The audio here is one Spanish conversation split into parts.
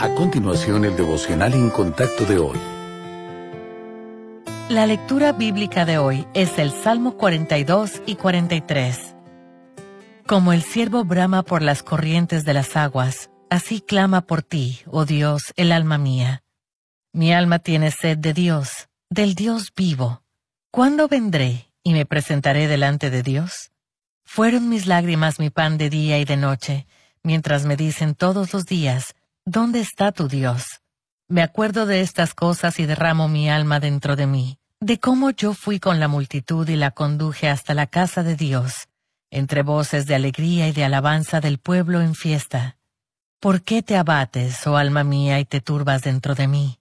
A continuación, el devocional en contacto de hoy. La lectura bíblica de hoy es el Salmo 42 y 43. Como el ciervo brama por las corrientes de las aguas, así clama por ti, oh Dios, el alma mía. Mi alma tiene sed de Dios, del Dios vivo. ¿Cuándo vendré y me presentaré delante de Dios? Fueron mis lágrimas mi pan de día y de noche, mientras me dicen todos los días, ¿dónde está tu Dios? Me acuerdo de estas cosas y derramo mi alma dentro de mí, de cómo yo fui con la multitud y la conduje hasta la casa de Dios, entre voces de alegría y de alabanza del pueblo en fiesta. ¿Por qué te abates, oh alma mía, y te turbas dentro de mí?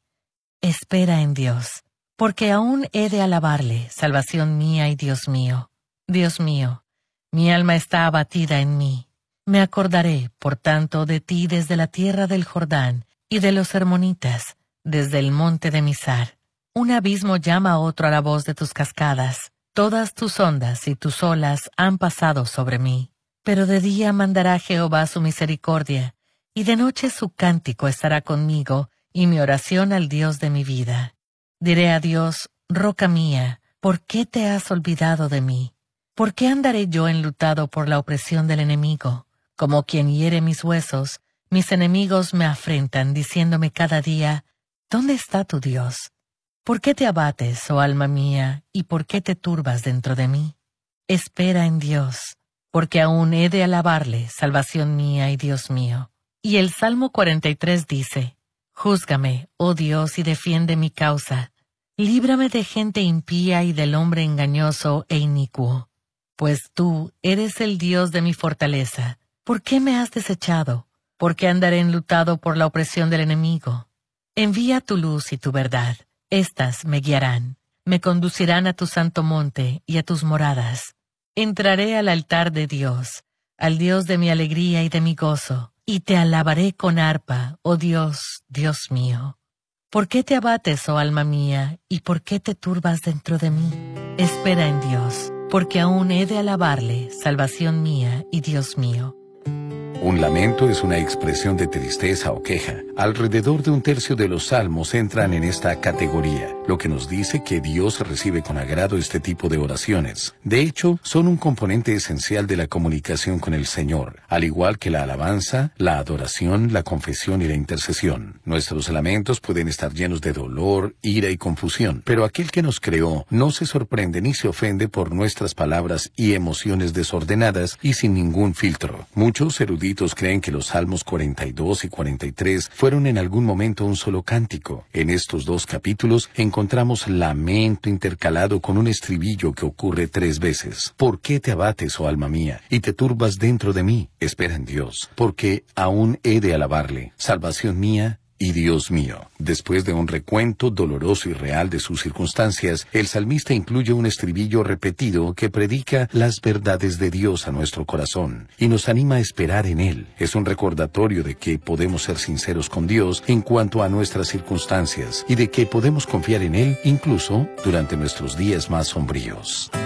Espera en Dios, porque aún he de alabarle, salvación mía y Dios mío. Dios mío, mi alma está abatida en mí. Me acordaré, por tanto, de ti desde la tierra del Jordán y de los hermonitas, desde el monte de Mizar. Un abismo llama a otro a la voz de tus cascadas. Todas tus ondas y tus olas han pasado sobre mí. Pero de día mandará Jehová su misericordia, y de noche su cántico estará conmigo, y mi oración al Dios de mi vida. Diré a Dios, roca mía, ¿por qué te has olvidado de mí? ¿Por qué andaré yo enlutado por la opresión del enemigo? Como quien hiere mis huesos, mis enemigos me afrentan, diciéndome cada día, ¿dónde está tu Dios? ¿Por qué te abates, oh alma mía, y por qué te turbas dentro de mí? Espera en Dios, porque aún he de alabarle, salvación mía y Dios mío. Y el Salmo 43 dice, Júzgame, oh Dios, y defiende mi causa. Líbrame de gente impía y del hombre engañoso e inicuo. Pues tú eres el Dios de mi fortaleza. ¿Por qué me has desechado? ¿Por qué andaré enlutado por la opresión del enemigo? Envía tu luz y tu verdad. Estas me guiarán. Me conducirán a tu santo monte y a tus moradas. Entraré al altar de Dios, al Dios de mi alegría y de mi gozo, y te alabaré con arpa, oh Dios, Dios mío. ¿Por qué te abates, oh alma mía, y por qué te turbas dentro de mí? Espera en Dios, porque aún he de alabarle, salvación mía y Dios mío. Un lamento es una expresión de tristeza o queja. Alrededor de un tercio de los salmos entran en esta categoría, lo que nos dice que Dios recibe con agrado este tipo de oraciones. De hecho, son un componente esencial de la comunicación con el Señor, al igual que la alabanza, la adoración, la confesión y la intercesión. Nuestros lamentos pueden estar llenos de dolor, ira y confusión, pero aquel que nos creó no se sorprende ni se ofende por nuestras palabras y emociones desordenadas y sin ningún filtro. Muchos eruditos creen que los Salmos 42 y 43 fueron en algún momento un solo cántico. En estos dos capítulos encontramos lamento intercalado con un estribillo que ocurre 3 veces. ¿Por qué te abates, oh alma mía, y te turbas dentro de mí? Espera en Dios, porque aún he de alabarle, salvación mía y Dios mío. Después de un recuento doloroso y real de sus circunstancias, el salmista incluye un estribillo repetido que predica las verdades de Dios a nuestro corazón y nos anima a esperar en Él. Es un recordatorio de que podemos ser sinceros con Dios en cuanto a nuestras circunstancias y de que podemos confiar en Él incluso durante nuestros días más sombríos.